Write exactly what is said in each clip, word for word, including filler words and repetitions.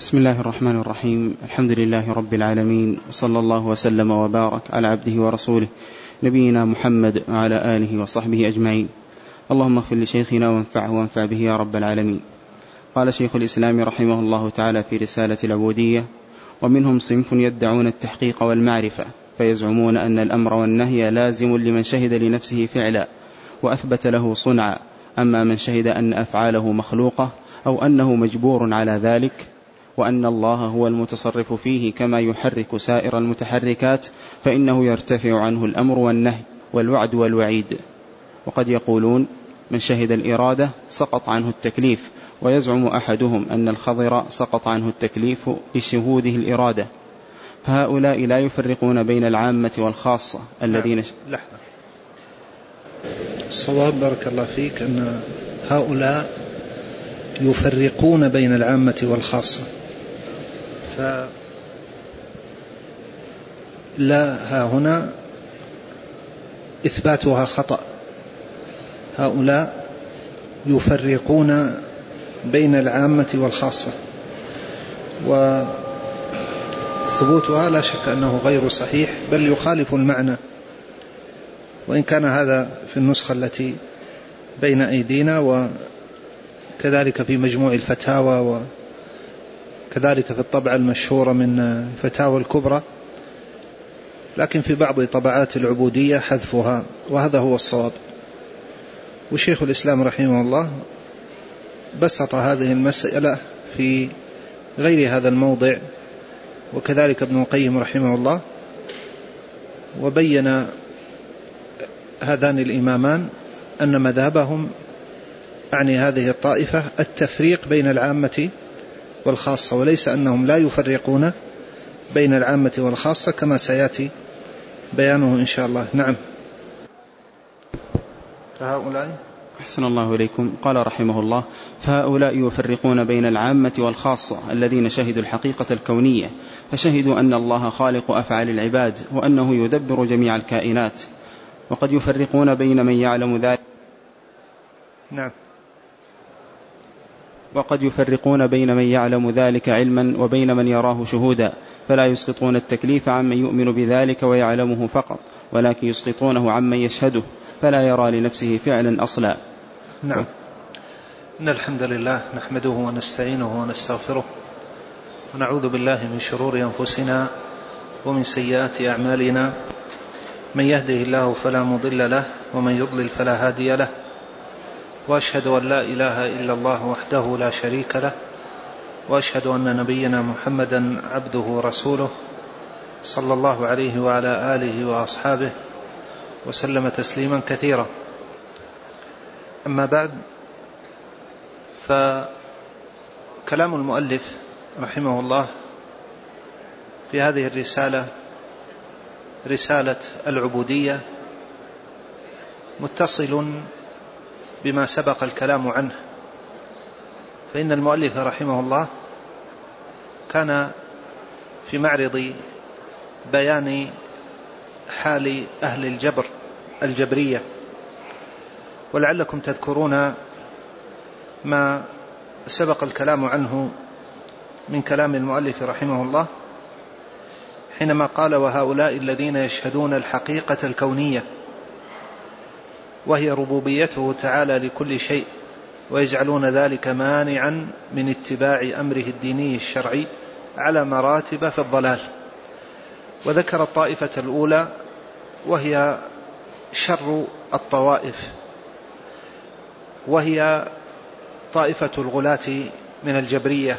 بسم الله الرحمن الرحيم. الحمد لله رب العالمين، وصلى الله وسلم وبارك على عبده ورسوله نبينا محمد وعلى آله وصحبه أجمعين. اللهم اغفر لشيخنا وانفعه وانفع به يا رب العالمين. قال شيخ الإسلام رحمه الله تعالى في رسالة العبودية: ومنهم صنف يدعون التحقيق والمعرفة، فيزعمون أن الأمر والنهي لازم لمن شهد لنفسه فعلا وأثبت له صنعا، أما من شهد أن أفعاله مخلوقة أو أنه مجبور على ذلك، وأن الله هو المتصرف فيه كما يحرك سائر المتحركات، فإنه يرتفع عنه الأمر والنهي والوعد والوعيد. وقد يقولون: من شهد الإرادة سقط عنه التكليف، ويزعم أحدهم أن الخضر سقط عنه التكليف لشهوده الإرادة. فهؤلاء لا يفرقون بين العامة والخاصة الذين لحظة. الصواب بارك الله فيك أن هؤلاء يفرقون بين العامة والخاصة، فلا ها هنا إثباتها خطأ. هؤلاء يفرقون بين العامة والخاصة، وثبوتها لا شك أنه غير صحيح، بل يخالف المعنى، وإن كان هذا في النسخة التي بين أيدينا، وكذلك في مجموع الفتاوى، وكذلك في الطبعة المشهورة من فتاوى الكبرى، لكن في بعض طبعات العبودية حذفها، وهذا هو الصواب. وشيخ الإسلام رحمه الله بسط هذه المسألة في غير هذا الموضع، وكذلك ابن القيم رحمه الله، وبين هذان الإمامان أن مذهبهم يعني هذه الطائفة التفريق بين العامة والخاصة، وليس أنهم لا يفرقون بين العامة والخاصة كما سيأتي بيانه إن شاء الله. نعم. فهؤلاء أحسن الله إليكم. قال رحمه الله: فهؤلاء يفرقون بين العامة والخاصة الذين شهدوا الحقيقة الكونية، فشهدوا أن الله خالق أفعال العباد، وأنه يدبر جميع الكائنات. وقد يفرقون بين من يعلم ذلك نعم وقد يفرقون بين من يعلم ذلك علما وبين من يراه شهودا، فلا يسقطون التكليف عمن يؤمن بذلك ويعلمه فقط، ولكن يسقطونه عمن يشهده فلا يرى لنفسه فعلا أصلا. نعم. إن الحمد لله نحمده ونستعينه ونستغفره، ونعوذ بالله من شرور أنفسنا ومن سيئات أعمالنا. من يهده الله فلا مضل له، ومن يضلل فلا هادي له، وأشهد أن لا إله إلا الله وحده لا شريك له، وأشهد أن نبينا محمدا عبده ورسوله صلى الله عليه وعلى آله وأصحابه وسلم تسليما كثيرا. أما بعد، فكلام المؤلف رحمه الله في هذه الرسالة، رسالة العبودية، متصل بما سبق الكلام عنه. فإن المؤلف رحمه الله كان في معرض بيان حال أهل الجبر الجبرية، ولعلكم تذكرون ما سبق الكلام عنه من كلام المؤلف رحمه الله حينما قال: وهؤلاء الذين يشهدون الحقيقة الكونية، وهي ربوبيته تعالى لكل شيء، ويجعلون ذلك مانعا من اتباع أمره الديني الشرعي على مراتب في الضلال. وذكر الطائفة الأولى، وهي شر الطوائف، وهي طائفة الغلاة من الجبرية،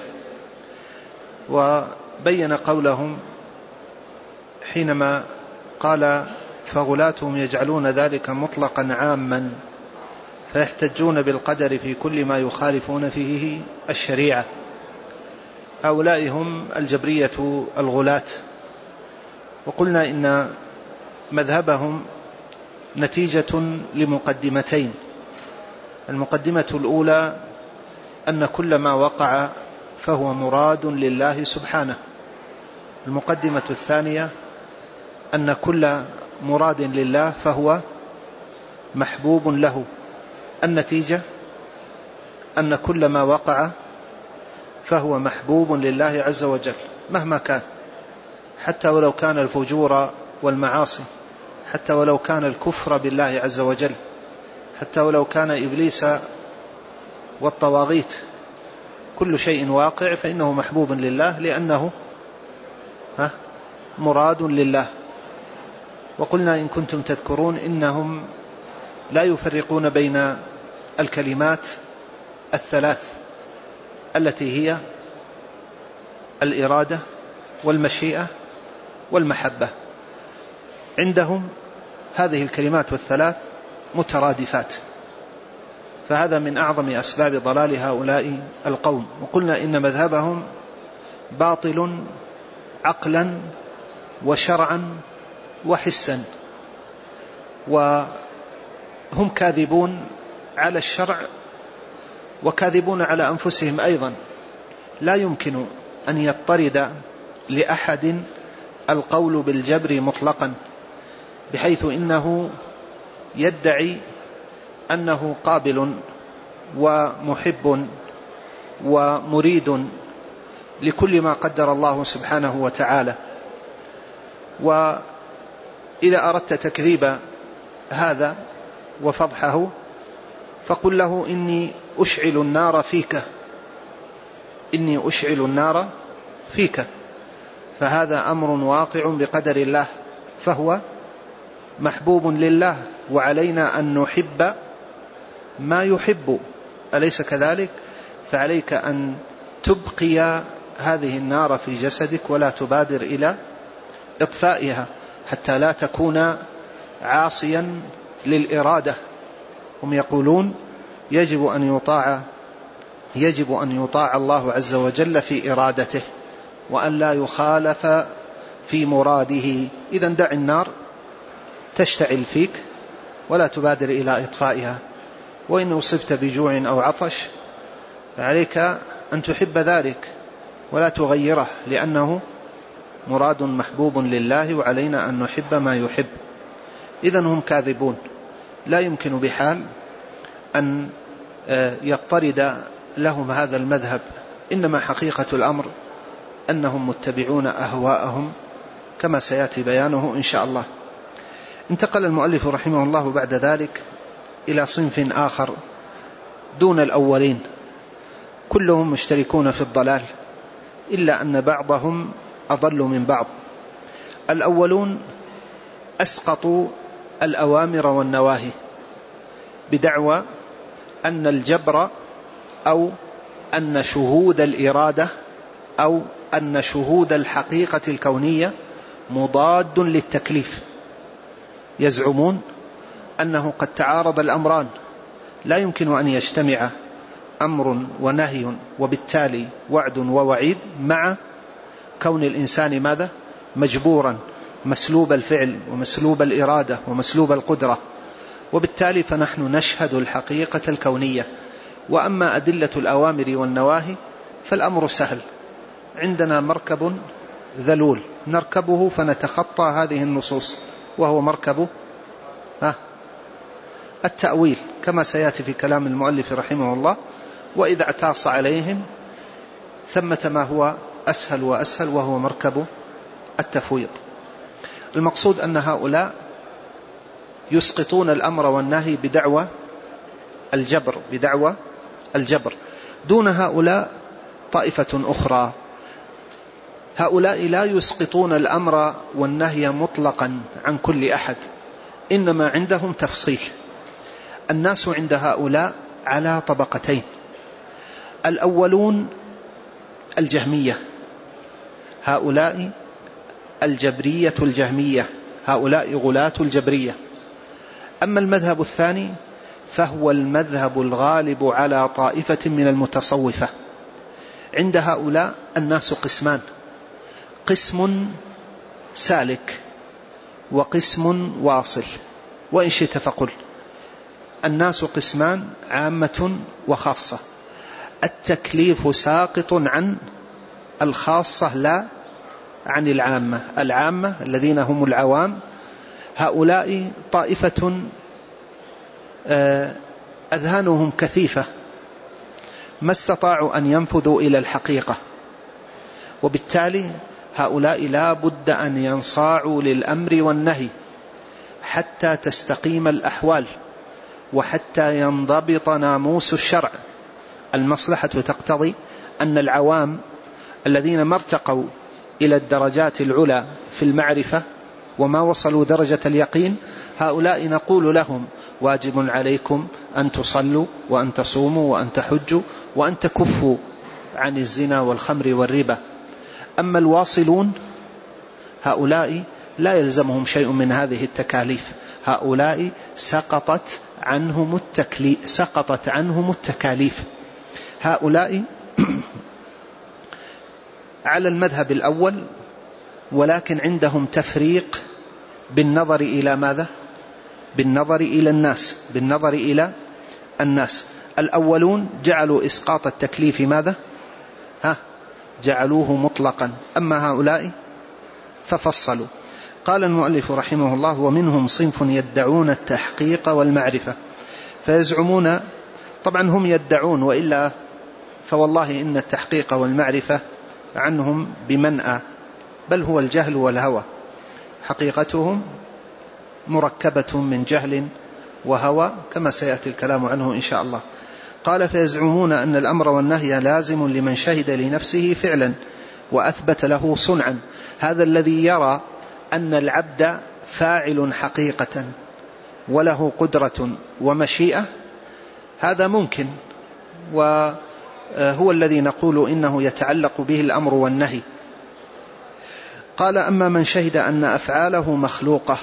وبين قولهم حينما قال: فغلاتهم يجعلون ذلك مطلقا عاما، فيحتجون بالقدر في كل ما يخالفون فيه الشريعة. هؤلاء هم الجبرية الغلاة. وقلنا إن مذهبهم نتيجة لمقدمتين. المقدمة الأولى أن كل ما وقع فهو مراد لله سبحانه. المقدمة الثانية أن كل مراد لله فهو محبوب له. النتيجة أن كل ما وقع فهو محبوب لله عز وجل مهما كان، حتى ولو كان الفجور والمعاصي، حتى ولو كان الكفر بالله عز وجل، حتى ولو كان إبليس والطواغيت، كل شيء واقع فإنه محبوب لله لأنه مراد لله. وقلنا إن كنتم تذكرون إنهم لا يفرقون بين الكلمات الثلاث التي هي الإرادة والمشيئة والمحبة، عندهم هذه الكلمات والثلاث مترادفات، فهذا من أعظم أسباب ضلال هؤلاء القوم. وقلنا إن مذهبهم باطل عقلا وشرعا وحسا، وهم كاذبون على الشرع وكاذبون على أنفسهم أيضا. لا يمكن أن يضطرد لأحد القول بالجبر مطلقا، بحيث إنه يدعي أنه قابل ومحب ومريد لكل ما قدر الله سبحانه وتعالى. وإذا أردت تكذيب هذا وفضحه فقل له إني أشعل النار فيك، إني أشعل النار فيك، فهذا أمر واقع بقدر الله، فهو محبوب لله، وعلينا أن نحب ما يحب، أليس كذلك؟ فعليك أن تبقي هذه النار في جسدك ولا تبادر إلى إطفائها حتى لا تكون عاصيا للإرادة. هم يقولون يجب أن يطاع يجب أن يطاع الله عز وجل في إرادته وأن لا يخالف في مراده. إذا دع النار تشتعل فيك ولا تبادر إلى إطفائها، وإن أصبت بجوع أو عطش فعليك أن تحب ذلك ولا تغيره، لأنه مراد محبوب لله وعلينا أن نحب ما يحب. إذن هم كاذبون، لا يمكن بحال أن يضطرد لهم هذا المذهب، إنما حقيقة الأمر أنهم متبعون أهواءهم كما سيأتي بيانه إن شاء الله. انتقل المؤلف رحمه الله بعد ذلك إلى صنف آخر دون الأولين، كلهم مشتركون في الضلال إلا أن بعضهم أضل من بعض. الأولون أسقطوا الأوامر والنواهي بدعوى أن الجبر أو أن شهود الإرادة أو أن شهود الحقيقة الكونية مضاد للتكليف. يزعمون أنه قد تعارض الأمران، لا يمكن أن يجتمع أمر ونهي وبالتالي وعد ووعيد مع كون الإنسان ماذا؟ مجبورا، مسلوب الفعل ومسلوب الإرادة ومسلوب القدرة، وبالتالي فنحن نشهد الحقيقة الكونية. وأما أدلة الأوامر والنواهي فالأمر سهل، عندنا مركب ذلول نركبه فنتخطى هذه النصوص، وهو مركب التأويل كما سيأتي في كلام المؤلف رحمه الله. وإذا اعتاص عليهم ثمة ما هو أسهل وأسهل، وهو مركب التفويض. المقصود أن هؤلاء يسقطون الأمر والنهي بدعوى الجبر بدعوى الجبر دون هؤلاء طائفة أخرى. هؤلاء لا يسقطون الأمر والنهي مطلقا عن كل أحد، إنما عندهم تفصيل. الناس عند هؤلاء على طبقتين: الأولون الجهمية، هؤلاء الجبرية الجهمية، هؤلاء غلاة الجبرية. أما المذهب الثاني فهو المذهب الغالب على طائفة من المتصوفة. عند هؤلاء الناس قسمان: قسم سالك وقسم واصل، وإن شئت فقل الناس قسمان: عامة وخاصة. التكليف ساقط عن الخاصة لا عن العامة. العامة الذين هم العوام هؤلاء طائفة أذهانهم كثيفة ما استطاعوا أن ينفذوا إلى الحقيقة، وبالتالي هؤلاء لا بد أن ينصاعوا للأمر والنهي حتى تستقيم الأحوال وحتى ينضبط ناموس الشرع. المصلحة تقتضي أن العوام الذين ما ارتقوا إلى الدرجات العلى في المعرفة وما وصلوا درجة اليقين، هؤلاء نقول لهم واجب عليكم أن تصلوا وأن تصوموا وأن تحجوا وأن تكفوا عن الزنا والخمر والربا. أما الواصلون هؤلاء لا يلزمهم شيء من هذه التكاليف، هؤلاء سقطت عنهم التكليف سقطت عنهم التكاليف. هؤلاء على المذهب الأول، ولكن عندهم تفريق بالنظر إلى ماذا؟ بالنظر إلى الناس بالنظر إلى الناس. الأولون جعلوا إسقاط التكليف ماذا؟ ها جعلوه مطلقا، أما هؤلاء ففصلوا. قال المؤلف رحمه الله: ومنهم صنف يدعون التحقيق والمعرفة، فيزعمون، طبعا هم يدعون، وإلا فوالله إن التحقيق والمعرفة عنهم بمنأى، بل هو الجهل والهوى، حقيقتهم مركبة من جهل وهوى كما سيأتي الكلام عنه إن شاء الله. قال: فيزعمون أن الأمر والنهي لازم لمن شهد لنفسه فعلا وأثبت له صنعا. هذا الذي يرى أن العبد فاعل حقيقة وله قدرة ومشيئة، هذا ممكن، وهو الذي نقول إنه يتعلق به الأمر والنهي. قال: أما من شهد أن أفعاله مخلوقة،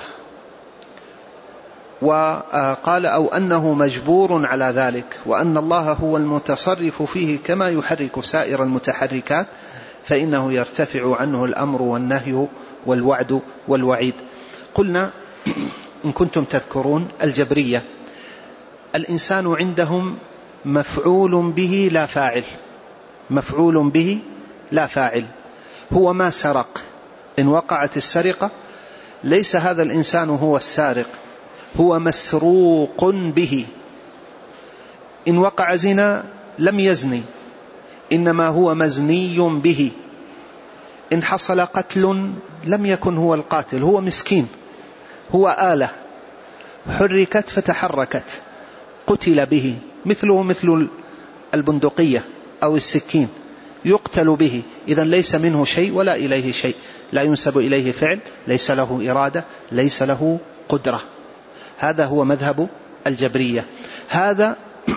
وقال: أو أنه مجبور على ذلك، وأن الله هو المتصرف فيه كما يحرك سائر المتحركات، فإنه يرتفع عنه الأمر والنهي والوعد والوعيد. قلنا إن كنتم تذكرون الجبرية، الإنسان عندهم مفعول به لا فاعل، مفعول به لا فاعل. هو ما سرق، إن وقعت السرقة ليس هذا الإنسان هو السارق، هو مسروق به. إن وقع زنا لم يزني، إنما هو مزني به. إن حصل قتل لم يكن هو القاتل، هو مسكين، هو آلة حركت فتحركت قتل به، مثله مثل البندقية أو السكين يقتل به. إذن ليس منه شيء ولا إليه شيء، لا ينسب إليه فعل، ليس له إرادة، ليس له قدرة. هذا هو مذهب الجبرية. هذا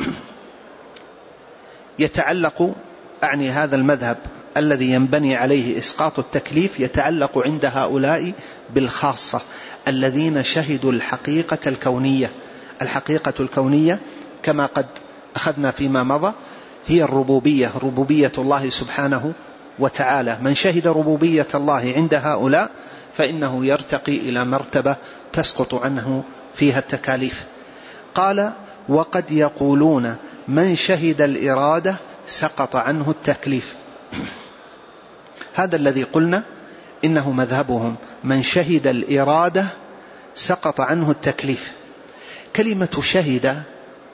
يتعلق، أعني هذا المذهب الذي ينبني عليه إسقاط التكليف يتعلق عند هؤلاء بالخاصة الذين شهدوا الحقيقة الكونية. الحقيقة الكونية كما قد أخذنا فيما مضى هي الربوبية، ربوبية الله سبحانه وتعالى. من شهد ربوبية الله عند هؤلاء فإنه يرتقي إلى مرتبة تسقط عنه فيها التكاليف. قال: وقد يقولون من شهد الإرادة سقط عنه التكليف. هذا الذي قلنا إنه مذهبهم، من شهد الإرادة سقط عنه التكليف. كلمة شهد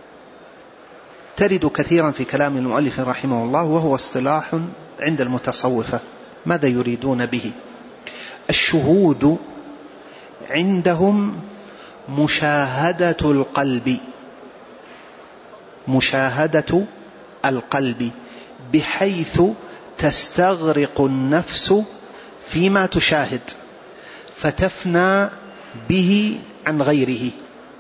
ترد كثيرا في كلام المؤلف رحمه الله، وهو اصطلاح عند المتصوفة. ماذا يريدون به؟ الشهود عندهم مشاهدة القلب، مشاهدة القلب بحيث تستغرق النفس فيما تشاهد فتفنى به عن غيره.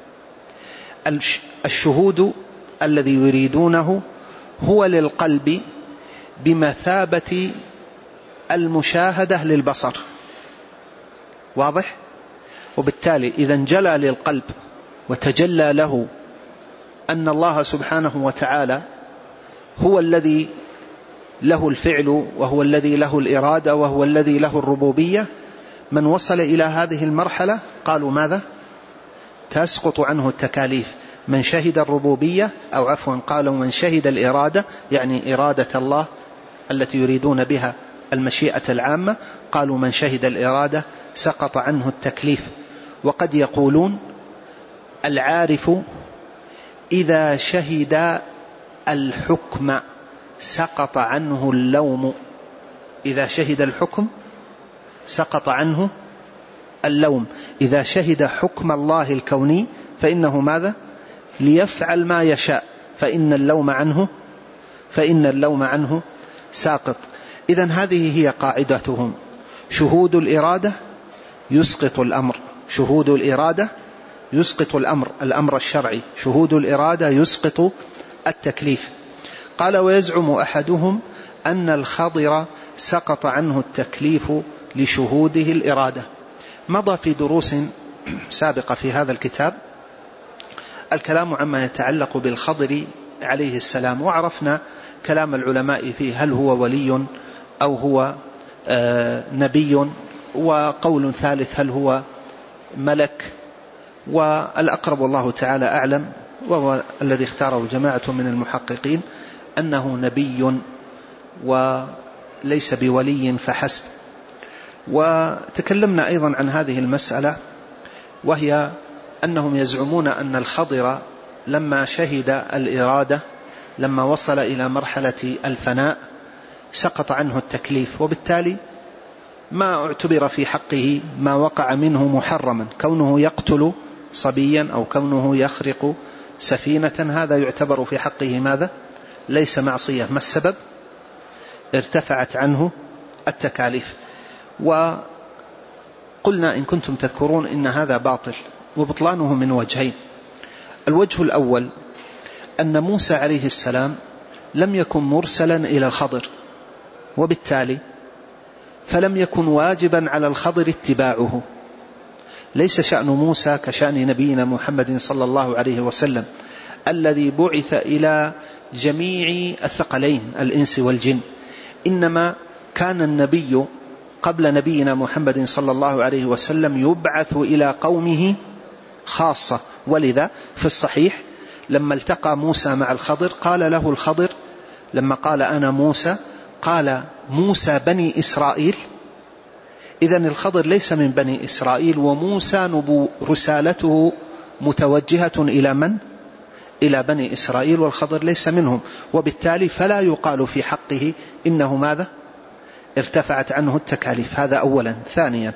الشهود الذي يريدونه هو للقلب بمثابة المشاهدة للبصر، واضح؟ وبالتالي إذا انجلى للقلب وتجلى له أن الله سبحانه وتعالى هو الذي له الفعل وهو الذي له الإرادة وهو الذي له الربوبية، من وصل إلى هذه المرحلة قالوا ماذا؟ تسقط عنه التكاليف. من شهد الربوبية، أو عفوا قالوا من شهد الإرادة، يعني إرادة الله التي يريدون بها المشيئة العامة، قالوا من شهد الإرادة سقط عنه التكليف. وقد يقولون العارف إذا شهد الحكم سقط عنه اللوم. إذا شهد الحكم سقط عنه اللوم. إذا شهد حكم الله الكوني فإنه ماذا؟ ليفعل ما يشاء، فإن اللوم عنه فإن اللوم عنه ساقط. إذن هذه هي قاعدتهم: شهود الإرادة يسقط الأمر، شهود الإرادة يسقط الأمر، الأمر الشرعي، شهود الإرادة يسقط التكليف. قال: ويزعم أحدهم أن الخضر سقط عنه التكليف لشهوده الإرادة. مضى في دروس سابقة في هذا الكتاب الكلام عما يتعلق بالخضر عليه السلام، وعرفنا كلام العلماء فيه: هل هو ولي أو هو آه نبي، وقول ثالث هل هو ملك، والأقرب والله تعالى أعلم وهو الذي اختاره جماعة من المحققين أنه نبي وليس بولي فحسب. وتكلمنا أيضا عن هذه المسألة، وهي أنهم يزعمون أن الخضر لما شهد الإرادة لما وصل إلى مرحلة الفناء سقط عنه التكليف، وبالتالي ما اعتبر في حقه ما وقع منه محرما، كونه يقتل صبيا أو كونه يخرق سفينة، هذا يعتبر في حقه ماذا؟ ليس معصية. ما السبب؟ ارتفعت عنه التكاليف. وقلنا إن كنتم تذكرون إن هذا باطل، وبطلانه من وجهين. الوجه الأول أن موسى عليه السلام لم يكن مرسلا إلى الخضر، وبالتالي فلم يكن واجبا على الخضر اتباعه. ليس شأن موسى كشأن نبينا محمد صلى الله عليه وسلم الذي بعث إلى جميع الثقلين الإنس والجن، إنما كان النبي قبل نبينا محمد صلى الله عليه وسلم يبعث إلى قومه خاصة. ولذا في الصحيح لما التقى موسى مع الخضر قال له الخضر لما قال أنا موسى قال: موسى بني إسرائيل. إذن الخضر ليس من بني إسرائيل، وموسى نبو رسالته متوجهة إلى من؟ إلى بني إسرائيل، والخضر ليس منهم، وبالتالي فلا يقال في حقه إنه ماذا؟ ارتفعت عنه التكاليف. هذا أولا. ثانيا،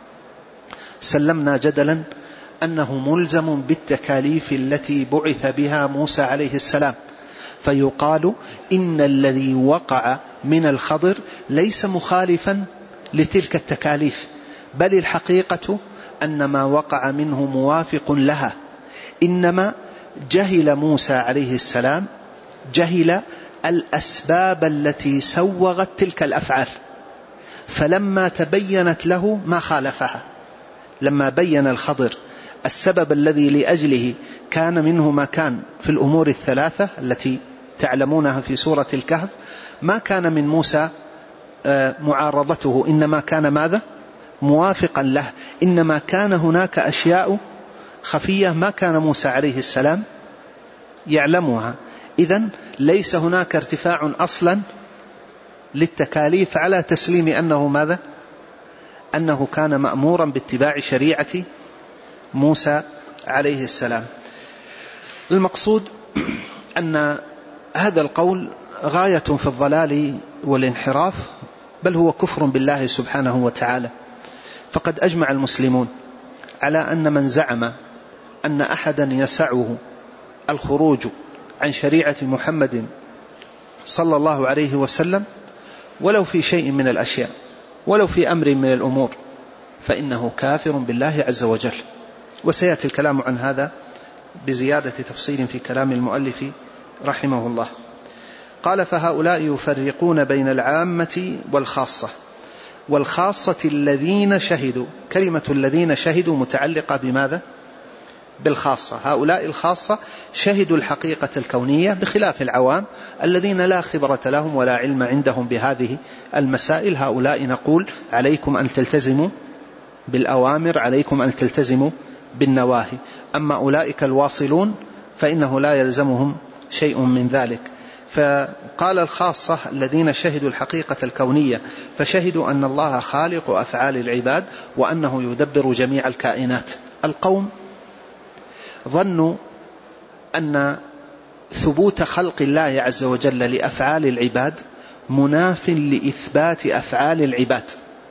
سلمنا جدلا أنه ملزم بالتكاليف التي بعث بها موسى عليه السلام، فيقال إن الذي وقع من الخضر ليس مخالفا لتلك التكاليف، بل الحقيقة أن ما وقع منه موافق لها، إنما جهل موسى عليه السلام جهل الأسباب التي سوغت تلك الأفعال، فلما تبينت له ما خالفها. لما بين الخضر السبب الذي لأجله كان منه ما كان في الأمور الثلاثة التي تعلمونها في سورة الكهف، ما كان من موسى معارضته، إنما كان ماذا؟ موافقا له. إنما كان هناك أشياء خفية ما كان موسى عليه السلام يعلمها. إذن ليس هناك ارتفاع أصلا للتكاليف على تسليم أنه ماذا؟ أنه كان مأمورا باتباع شريعة موسى عليه السلام. المقصود أن هذا القول غاية في الضلال والانحراف، بل هو كفر بالله سبحانه وتعالى. فقد أجمع المسلمون على أن من زعم أن أحدا يسعه الخروج عن شريعة محمد صلى الله عليه وسلم ولو في شيء من الأشياء ولو في أمر من الأمور فإنه كافر بالله عز وجل. وسيأتي الكلام عن هذا بزيادة تفصيل في كلام المؤلف رحمه الله. قال: فهؤلاء يفرقون بين العامة والخاصة. والخاصة الذين شهدوا، كلمة الذين شهدوا متعلقة بماذا؟ بالخاصة. هؤلاء الخاصة شهدوا الحقيقة الكونية بخلاف العوام الذين لا خبرة لهم ولا علم عندهم بهذه المسائل. هؤلاء نقول عليكم أن تلتزموا بالأوامر، عليكم أن تلتزموا بالنواهي. أما أولئك الواصلون فإنه لا يلزمهم شيء من ذلك. فقال الخاصة الذين شهدوا الحقيقة الكونية، فشهدوا أن الله خالق أفعال العباد وأنه يدبر جميع الكائنات. القوم ظنوا أن ثبوت خلق الله عز وجل لأفعال العباد مناف لإثبات أفعال العباد،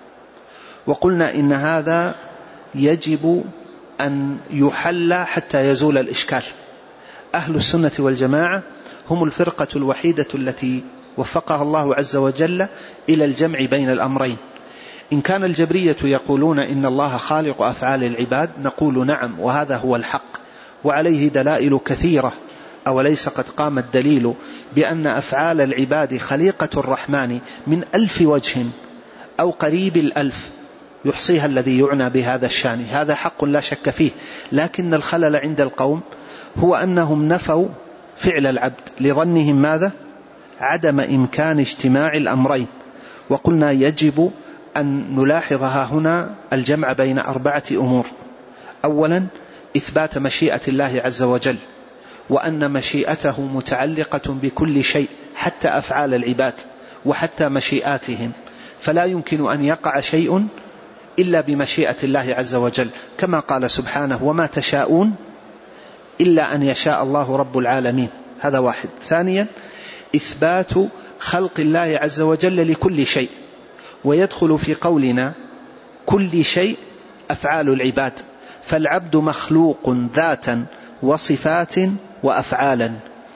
وقلنا إن هذا يجب أن يحل حتى يزول الإشكال. أهل السنة والجماعة هم الفرقة الوحيدة التي وفقها الله عز وجل إلى الجمع بين الأمرين. إن كان الجبرية يقولون إن الله خالق أفعال العباد نقول نعم، وهذا هو الحق، وعليه دلائل كثيرة. أوليس قد قام الدليل بأن أفعال العباد خليقة الرحمن من ألف وجه أو قريب الألف يحصيها الذي يعنى بهذا الشان، هذا حق لا شك فيه. لكن الخلل عند القوم هو أنهم نفوا فعل العبد لظنهم ماذا؟ عدم إمكان اجتماع الأمرين. وقلنا يجب أن نلاحظها هنا الجمع بين أربعة أمور. أولا إثبات مشيئة الله عز وجل، وأن مشيئته متعلقة بكل شيء حتى أفعال العباد وحتى مشيئاتهم، فلا يمكن أن يقع شيء إلا بمشيئة الله عز وجل، كما قال سبحانه وما تشاءون إلا أن يشاء الله رب العالمين. هذا واحد. ثانيا إثبات خلق الله عز وجل لكل شيء، ويدخل في قولنا كل شيء أفعال العباد، فالعبد مخلوق ذاتا وصفات وأفعالا.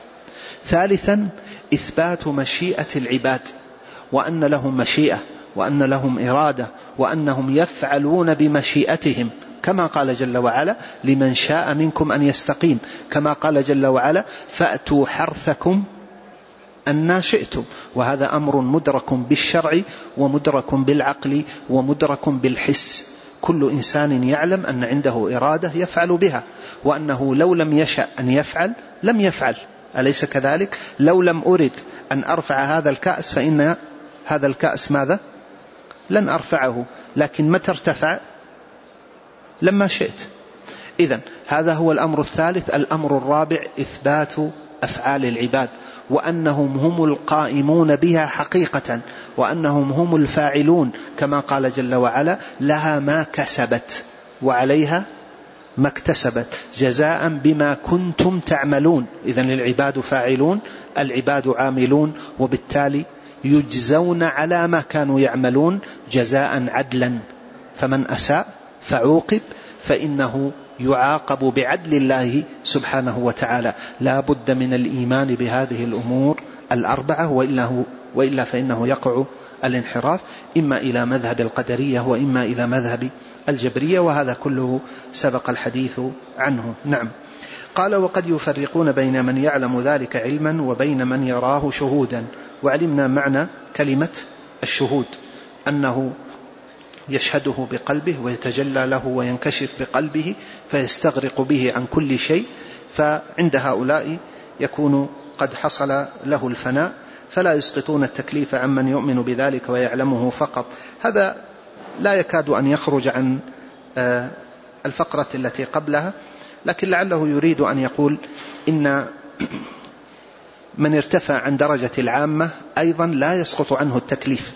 ثالثا إثبات مشيئة العباد، وأن لهم مشيئة وأن لهم إرادة وأنهم يفعلون بمشيئتهم، كما قال جل وعلا لمن شاء منكم أن يستقيم، كما قال جل وعلا فأتوا حرثكم أن شئتم. وهذا أمر مدرك بالشرع ومدرك بالعقل ومدرك بالحس. كل إنسان يعلم أن عنده إرادة يفعل بها، وأنه لو لم يشأ أن يفعل لم يفعل، أليس كذلك؟ لو لم أرد أن أرفع هذا الكأس فإن هذا الكأس ماذا؟ لن أرفعه، لكن متى ارتفع؟ لما شئت. إذن هذا هو الأمر الثالث. الأمر الرابع إثبات أفعال العباد، وأنهم هم القائمون بها حقيقة، وأنهم هم الفاعلون، كما قال جل وعلا لها ما كسبت وعليها ما اكتسبت جزاء بما كنتم تعملون. إذن العباد فاعلون، العباد عاملون، وبالتالي يجزون على ما كانوا يعملون جزاء عدلا. فمن أساء فعوقب فإنه يعاقب بعدل الله سبحانه وتعالى. لا بد من الإيمان بهذه الأمور الأربعة، وإلا, وإلا فإنه يقع الانحراف إما إلى مذهب القدرية وإما إلى مذهب الجبرية، وهذا كله سبق الحديث عنه. نعم. قال وقد يفرقون بين من يعلم ذلك علما وبين من يراه شهودا. وعلمنا معنى كلمة الشهود أنه يشهده بقلبه ويتجلى له وينكشف بقلبه فيستغرق به عن كل شيء، فعند هؤلاء يكون قد حصل له الفناء، فلا يسقطون التكليف عمن يؤمن بذلك ويعلمه فقط. هذا لا يكاد أن يخرج عن الفقرة التي قبلها، لكن لعله يريد أن يقول إن من ارتفع عن درجة العامة أيضا لا يسقط عنه التكليف.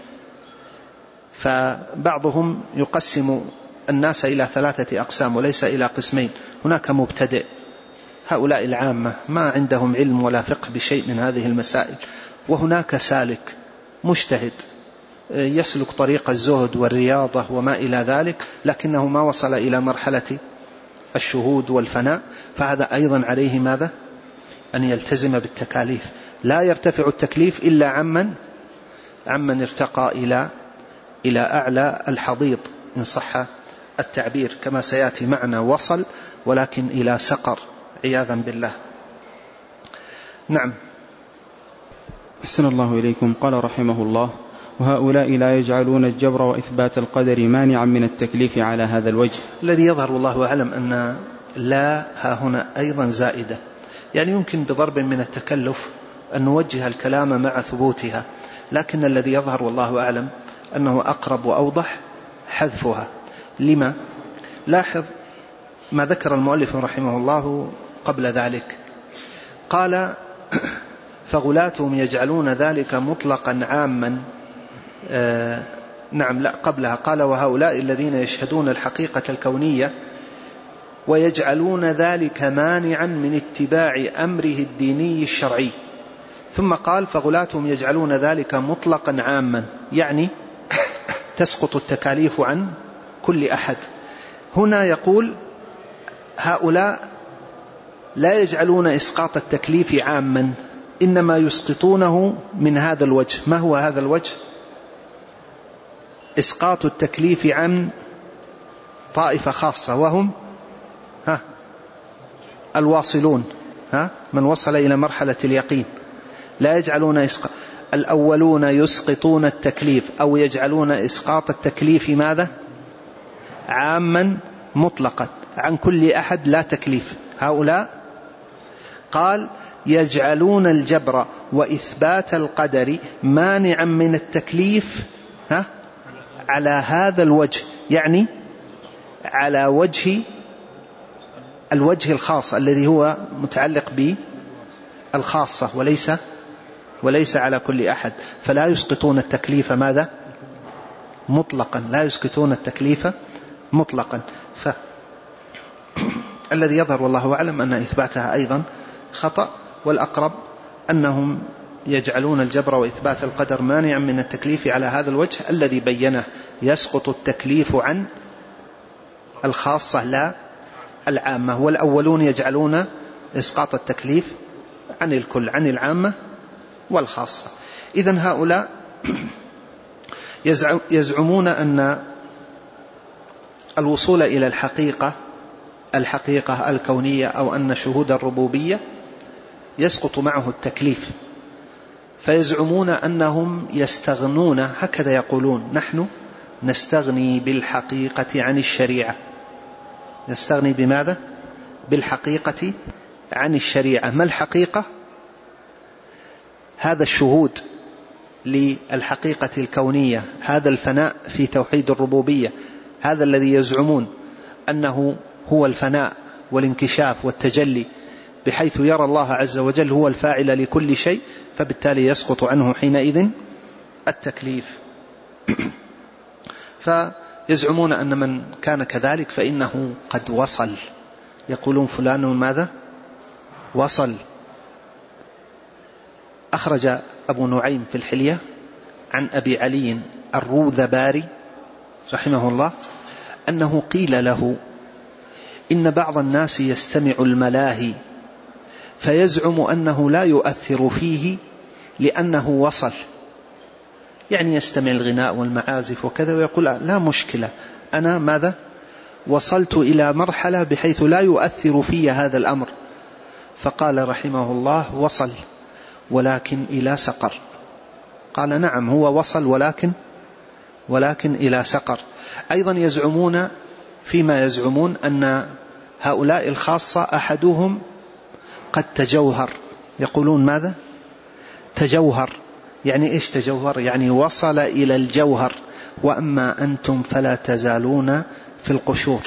فبعضهم يقسم الناس إلى ثلاثة أقسام وليس إلى قسمين. هناك مبتدئ، هؤلاء العامة ما عندهم علم ولا فقه بشيء من هذه المسائل، وهناك سالك مجتهد يسلك طريق الزهد والرياضة وما إلى ذلك، لكنه ما وصل إلى مرحلة الشهود والفناء، فهذا أيضا عليه ماذا؟ أن يلتزم بالتكاليف. لا يرتفع التكليف إلا عمن عمن ارتقى إلى إلى أعلى الحضيض إن صح التعبير، كما سيأتي معنا وصل ولكن إلى سقر عياذا بالله. نعم. أحسن الله إليكم. قال رحمه الله وهؤلاء لا يجعلون الجبر وإثبات القدر مانعا من التكليف على هذا الوجه. الذي يظهر والله أعلم أن لا ها هنا أيضا زائدة، يعني يمكن بضرب من التكلف أن نوجه الكلام مع ثبوتها، لكن الذي يظهر والله أعلم أنه أقرب وأوضح حذفها. لما؟ لاحظ ما ذكر المؤلف رحمه الله قبل ذلك، قال فغلاتهم يجعلون ذلك مطلقا عاما. آه نعم لا قبلها قال وهؤلاء الذين يشهدون الحقيقة الكونية ويجعلون ذلك مانعا من اتباع أمره الديني الشرعي. ثم قال فغلاتهم يجعلون ذلك مطلقا عاما، يعني تسقط التكاليف عن كل أحد. هنا يقول هؤلاء لا يجعلون إسقاط التكليف عاما، إنما يسقطونه من هذا الوجه. ما هو هذا الوجه؟ إسقاط التكليف عن طائفة خاصة، وهم ها الواصلون، ها من وصل إلى مرحلة اليقين. لا يجعلون إسقاط، الأولون يسقطون التكليف أو يجعلون إسقاط التكليف ماذا؟ عاما مطلقا عن كل أحد لا تكليف. هؤلاء قال يجعلون الجبر وإثبات القدر مانعا من التكليف ها على هذا الوجه، يعني على وجه الوجه الخاص الذي هو متعلق بالخاصة وليس وليس على كل أحد. فلا يسقطون التكليف ماذا؟ مطلقا، لا يسقطون التكليف مطلقا. فالذي يظهر والله أعلم أن إثباتها أيضا خطأ، والأقرب أنهم يجعلون الجبر وإثبات القدر مانعا من التكليف على هذا الوجه الذي بينه، يسقط التكليف عن الخاصة لا العامة. والأولون يجعلون إسقاط التكليف عن الكل، عن العامة والخاصة. إذن هؤلاء يزعمون أن الوصول إلى الحقيقة الحقيقة الكونية أو أن شهود الربوبية يسقط معه التكليف، فيزعمون أنهم يستغنون، هكذا يقولون نحن نستغني بالحقيقة عن الشريعة. نستغني بماذا؟ بالحقيقة عن الشريعة. ما الحقيقة؟ هذا الشهود للحقيقة الكونية، هذا الفناء في توحيد الربوبية، هذا الذي يزعمون أنه هو الفناء والانكشاف والتجلي، بحيث يرى الله عز وجل هو الفاعل لكل شيء، فبالتالي يسقط عنه حينئذ التكليف. فيزعمون أن من كان كذلك فإنه قد وصل. يقولون فلان ماذا؟ وصل. أخرج أبو نعيم في الحلية عن أبي علي الروذباري رحمه الله أنه قيل له إن بعض الناس يستمع الملاهي فيزعم أنه لا يؤثر فيه لأنه وصل، يعني يستمع الغناء والمعازف وكذا ويقول لا مشكلة، أنا ماذا؟ وصلت إلى مرحلة بحيث لا يؤثر في هذا الأمر. فقال رحمه الله وصل ولكن إلى سقر. قال نعم هو وصل ولكن ولكن إلى سقر. أيضا يزعمون فيما يزعمون أن هؤلاء الخاصة أحدهم قد تجوهر. يقولون ماذا؟ تجوهر. يعني إيش تجوهر؟ يعني وصل إلى الجوهر. وأما أنتم فلا تزالون في القشور.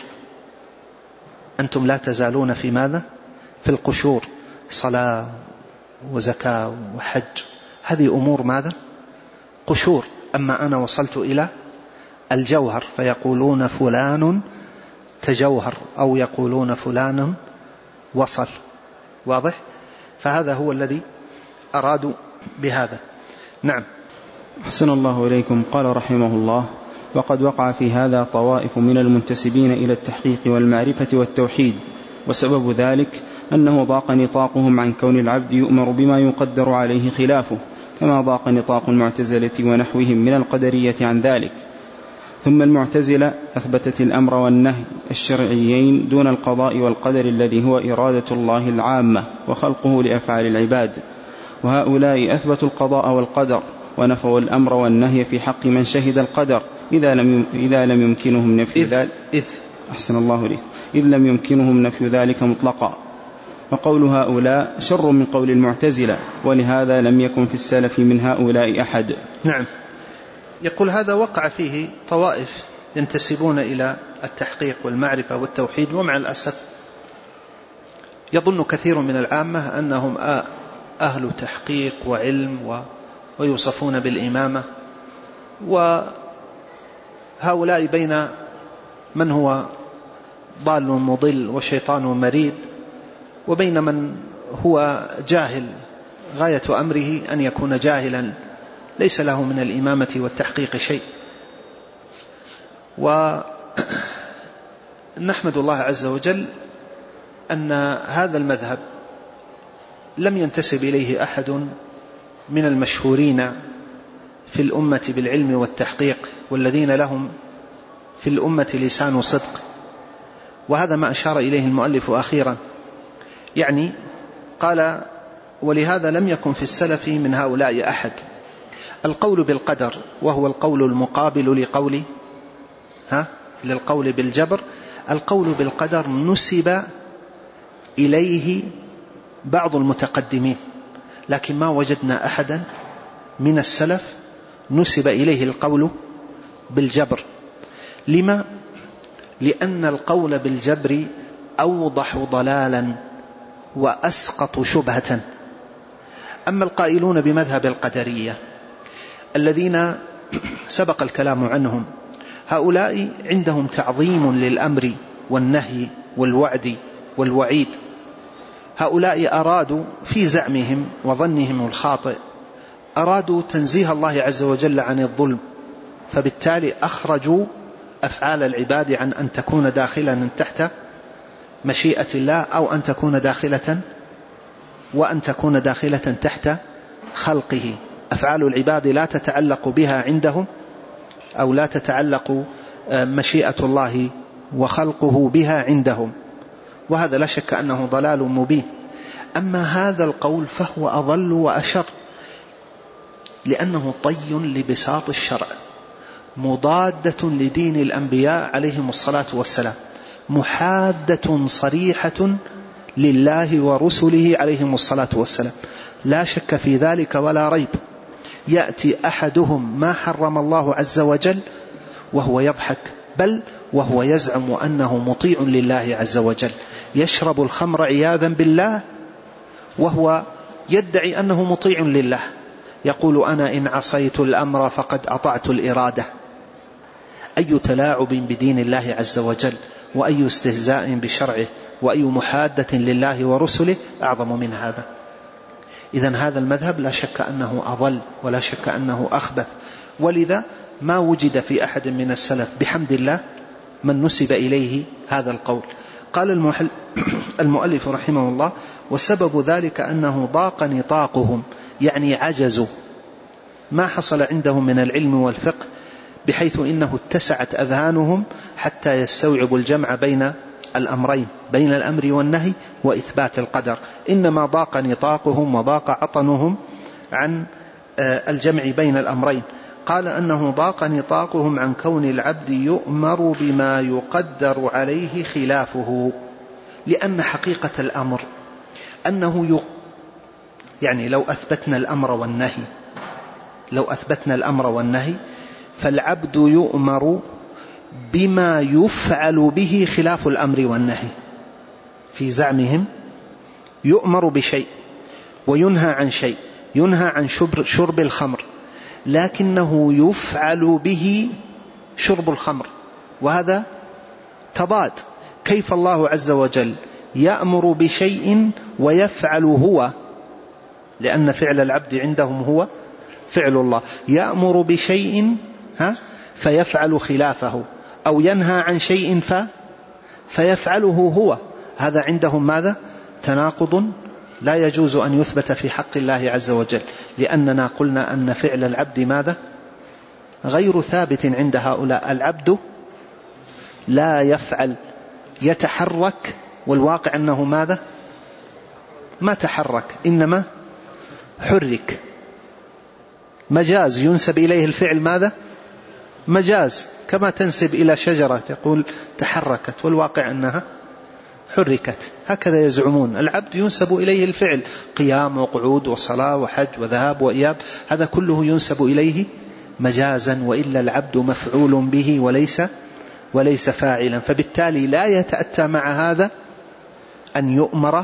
أنتم لا تزالون في ماذا؟ في القشور، صلاة وزكاة وحج، هذه أمور ماذا؟ قشور. أما أنا وصلت إلى الجوهر، فيقولون فلان تجوهر أو يقولون فلان وصل. واضح؟ فهذا هو الذي أرادوا بهذا. نعم. أحسن الله إليكم. قال رحمه الله وقد وقع في هذا طوائف من المنتسبين إلى التحقيق والمعرفة والتوحيد، وسبب ذلك أنه ضاق نطاقهم عن كون العبد يؤمر بما يقدر عليه خلافه، كما ضاق نطاق المعتزلة ونحوهم من القدرية عن ذلك. ثم المعتزلة أثبتت الأمر والنهي الشرعيين دون القضاء والقدر الذي هو إرادة الله العامة وخلقه لأفعال العباد، وهؤلاء أثبتوا القضاء والقدر ونفوا الأمر والنهي في حق من شهد القدر إذا لم إذا لم يمكنهم نفي ذلك إذ أحسن الله إليك إذ لم يمكنهم نفي ذلك مطلقا. وقول هؤلاء شر من قول المعتزلة، ولهذا لم يكن في السلف من هؤلاء أحد. نعم. يقول هذا وقع فيه طوائف ينتسبون إلى التحقيق والمعرفة والتوحيد، ومع الأسف يظن كثير من العامة أنهم أهل تحقيق وعلم ويوصفون بالإمامة، وهؤلاء بين من هو ضال مضل وشيطان مريد، وبين من هو جاهل غاية أمره أن يكون جاهلا ليس له من الإمامة والتحقيق شيء. ونحمد الله عز وجل أن هذا المذهب لم ينتسب إليه أحد من المشهورين في الأمة بالعلم والتحقيق والذين لهم في الأمة لسان صدق، وهذا ما أشار إليه المؤلف أخيرا، يعني قال: ولهذا لم يكن في السلف من هؤلاء أحد. القول بالقدر وهو القول المقابل لقول ها للقول بالجبر، القول بالقدر نسب إليه بعض المتقدمين، لكن ما وجدنا أحدا من السلف نسب إليه القول بالجبر. لما؟ لأن القول بالجبر أوضح ضلالا وأسقط شبهة. أما القائلون بمذهب القدرية الذين سبق الكلام عنهم، هؤلاء عندهم تعظيم للأمر والنهي والوعد والوعيد. هؤلاء أرادوا في زعمهم وظنهم الخاطئ أرادوا تنزيه الله عز وجل عن الظلم، فبالتالي أخرجوا أفعال العباد عن أن تكون داخلا تحت مشيئة الله، أو أن تكون داخلة وأن تكون داخلة تحت خلقه. أفعال العباد لا تتعلق بها عندهم، أو لا تتعلق مشيئة الله وخلقه بها عندهم، وهذا لا شك أنه ضلال مبين. أما هذا القول فهو أضل وأشر، لأنه طي لبساط الشرع، مضادة لدين الأنبياء عليهم الصلاة والسلام، محادة صريحة لله ورسله عليهم الصلاة والسلام، لا شك في ذلك ولا ريب. يأتي أحدهم ما حرم الله عز وجل وهو يضحك، بل وهو يزعم أنه مطيع لله عز وجل، يشرب الخمر عياذا بالله وهو يدعي أنه مطيع لله، يقول: أنا إن عصيت الأمر فقد أطعت الإرادة. أي تلاعب بدين الله عز وجل، وأي استهزاء بشرعه، وأي محادة لله ورسله أعظم من هذا. إذن هذا المذهب لا شك أنه أضل ولا شك أنه أخبث، ولذا ما وجد في أحد من السلف بحمد الله من نسب إليه هذا القول. قال المؤلف رحمه الله: وسبب ذلك أنه ضاق نطاقهم، يعني عجزوا، ما حصل عندهم من العلم والفقه بحيث إنه اتسعت أذهانهم حتى يستوعبوا الجمع بين الأمرين، بين الأمر والنهي وإثبات القدر. إنما ضاق نطاقهم وضاق عطنهم عن الجمع بين الأمرين. قال أنه ضاق نطاقهم عن كون العبد يؤمر بما يقدر عليه خلافه، لأن حقيقة الأمر أنه ي... يعني لو أثبتنا الأمر والنهي لو أثبتنا الأمر والنهي فالعبد يؤمر بما يفعل به خلاف الأمر والنهي. في زعمهم يؤمر بشيء وينهى عن شيء، ينهى عن شرب الخمر، لكنه يفعل به شرب الخمر، وهذا تضاد. كيف الله عز وجل يأمر بشيء ويفعل هو، لأن فعل العبد عندهم هو فعل الله، يأمر بشيء ها فيفعل خلافه، أو ينهى عن شيء ف فيفعله هو، هذا عندهم ماذا؟ تناقض لا يجوز أن يثبت في حق الله عز وجل، لأننا قلنا أن فعل العبد ماذا؟ غير ثابت عند هؤلاء. العبد لا يفعل، يتحرك، والواقع أنه ماذا؟ ما تحرك، إنما حرك. مجاز ينسب إليه الفعل ماذا؟ مجاز، كما تنسب إلى شجرة تقول تحركت، والواقع أنها حركت. هكذا يزعمون. العبد ينسب إليه الفعل، قيام وقعود وصلاة وحج وذهاب وإياب، هذا كله ينسب إليه مجازا، وإلا العبد مفعول به وليس وليس فاعلا. فبالتالي لا يتأتى مع هذا أن يؤمر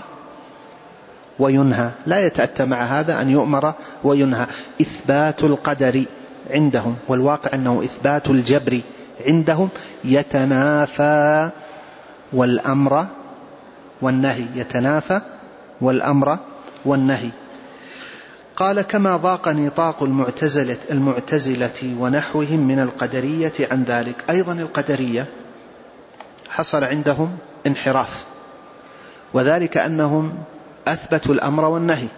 وينهى، لا يتأتى مع هذا أن يؤمر وينهى. إثبات القدر عندهم، والواقع أنه إثبات الجبر عندهم يتنافى والأمر والنهي، يتنافى والأمر والنهي. قال كما ضاق نطاق المعتزلة, المعتزلة ونحوهم من القدرية عن ذلك. أيضا القدرية حصل عندهم انحراف، وذلك أنهم أثبتوا الأمر والنهي.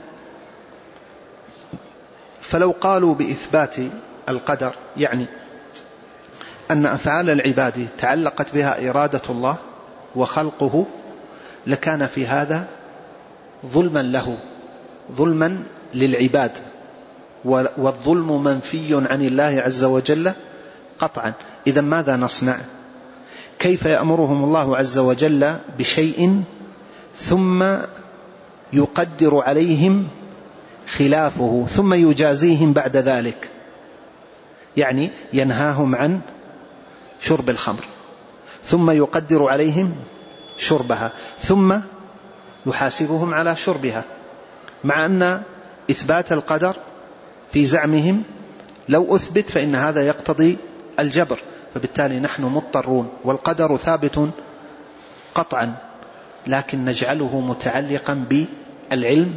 فلو قالوا بإثبات القدر يعني أن أفعال العباد تعلقت بها إرادة الله وخلقه، لكان في هذا ظلما له، ظلما للعباد، والظلم منفي عن الله عز وجل قطعا. إذا ماذا نصنع؟ كيف يأمرهم الله عز وجل بشيء ثم يقدر عليهم خلافه ثم يجازيهم بعد ذلك؟ يعني ينهاهم عن شرب الخمر ثم يقدر عليهم شربها ثم يحاسبهم على شربها، مع أن إثبات القدر في زعمهم لو أثبت فإن هذا يقتضي الجبر، فبالتالي نحن مضطرون، والقدر ثابت قطعا، لكن نجعله متعلقا بالعلم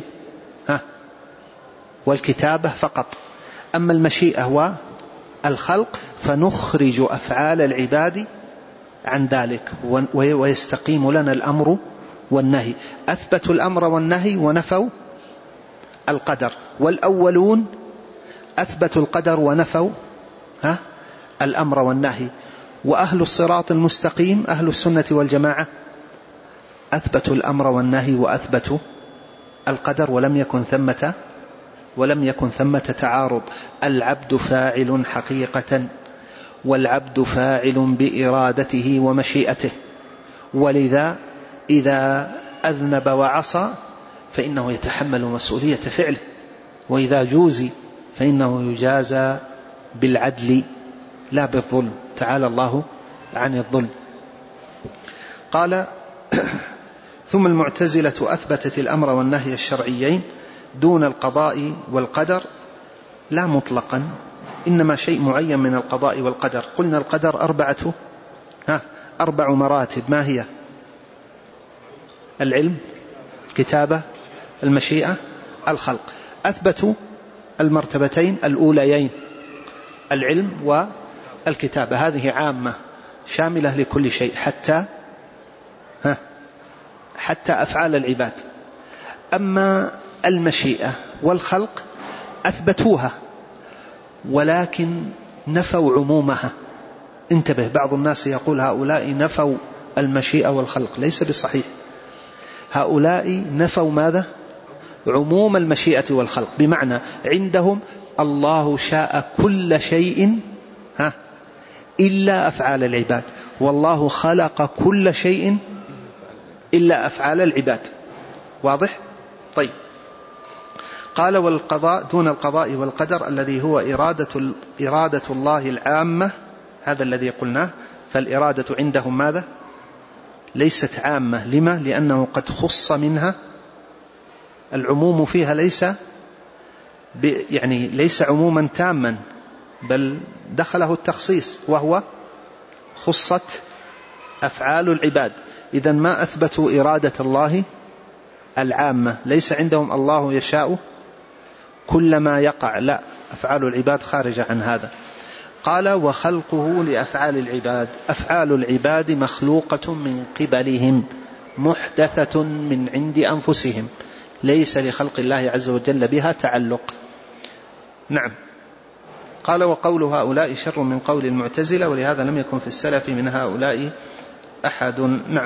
والكتابة فقط. أما المشيئة والخلق فنخرج أفعال العباد عن ذلك، ويستقيم لنا الأمر والنهي. أثبتوا الأمر والنهي ونفوا القدر، والأولون أثبتوا القدر ونفوا ها الأمر والنهي. وأهل الصراط المستقيم أهل السنة والجماعة أثبتوا الأمر والنهي وأثبتوا القدر، ولم يكن ثمة ولم يكن ثمة تعارض. العبد فاعل حقيقة، والعبد فاعل بإرادته ومشيئته، ولذا إذا أذنب وعصى فإنه يتحمل مسؤولية فعله، وإذا جوزي فإنه يجازى بالعدل لا بالظلم، تعالى الله عن الظلم. قال ثم المعتزلة أثبتت الأمر والنهي الشرعيين دون القضاء والقدر، لا مطلقا، إنما شيء معين من القضاء والقدر. قلنا القدر أربعة ها أربع مراتب، ما هي؟ العلم، الكتابة، المشيئة، الخلق. أثبتوا المرتبتين الأوليين، العلم والكتابة، هذه عامة شاملة لكل شيء حتى ها حتى أفعال العباد. أما المشيئة والخلق أثبتوها ولكن نفوا عمومها. انتبه، بعض الناس يقول هؤلاء نفوا المشيئة والخلق، ليس بصحيح. هؤلاء نفوا ماذا؟ عموم المشيئة والخلق، بمعنى عندهم الله شاء كل شيء ها إلا أفعال العباد، والله خلق كل شيء إلا أفعال العباد. واضح؟ طيب. قال والقضاء دون القضاء والقدر الذي هو إرادة, إرادة الله العامة، هذا الذي قلناه. فالإرادة عندهم ماذا؟ ليست عامة. لما؟ لأنه قد خص منها العموم فيها، ليس يعني ليس عموما تاما، بل دخله التخصيص، وهو خصت أفعال العباد. إذن ما أثبتوا إرادة الله العامة، ليس عندهم الله يشاء كل ما يقع، لا، أفعال العباد خارجة عن هذا. قال وخلقه لأفعال العباد، أفعال العباد مخلوقة من قبلهم محدثة من عند أنفسهم، ليس لخلق الله عز وجل بها تعلق. نعم. قال وقول هؤلاء شر من قول المعتزلة، ولهذا لم يكن في السلف من هؤلاء أحد. نعم.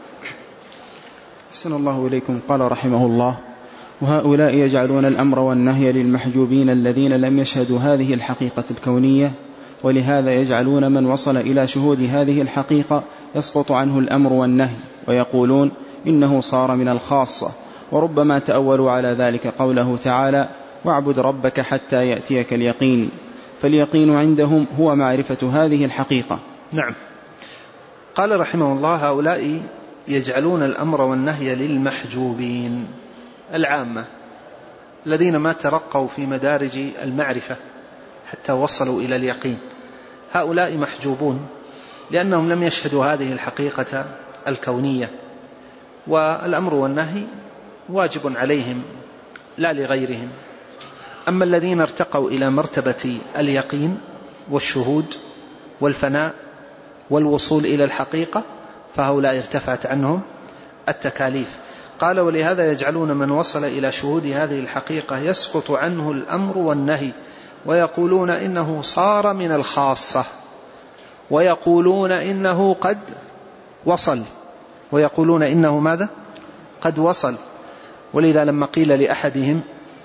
أحسن الله إليكم. قال رحمه الله وهؤلاء يجعلون الأمر والنهي للمحجوبين الذين لم يشهدوا هذه الحقيقة الكونية، ولهذا يجعلون من وصل إلى شهود هذه الحقيقة يسقط عنه الأمر والنهي، ويقولون إنه صار من الخاصة. وربما تأولوا على ذلك قوله تعالى واعبد ربك حتى يأتيك اليقين، فاليقين عندهم هو معرفة هذه الحقيقة. نعم. قال رحمه الله هؤلاء يجعلون الأمر والنهي للمحجوبين العامة، الذين ما ترقوا في مدارج المعرفة حتى وصلوا إلى اليقين. هؤلاء محجوبون لأنهم لم يشهدوا هذه الحقيقة الكونية، والأمر والنهي واجب عليهم لا لغيرهم. أما الذين ارتقوا إلى مرتبة اليقين والشهود والفناء والوصول إلى الحقيقة فهؤلاء ارتفعت عنهم التكاليف. قال: ولهذا يجعلون من وصل إلى شهود هذه الحقيقة يسقط عنه الأمر والنهي، ويقولون إنه صار من الخاصة، ويقولون إنه قد وصل، ويقولون إنه ماذا؟ قد وصل. ولذا لما قيل لأحدهم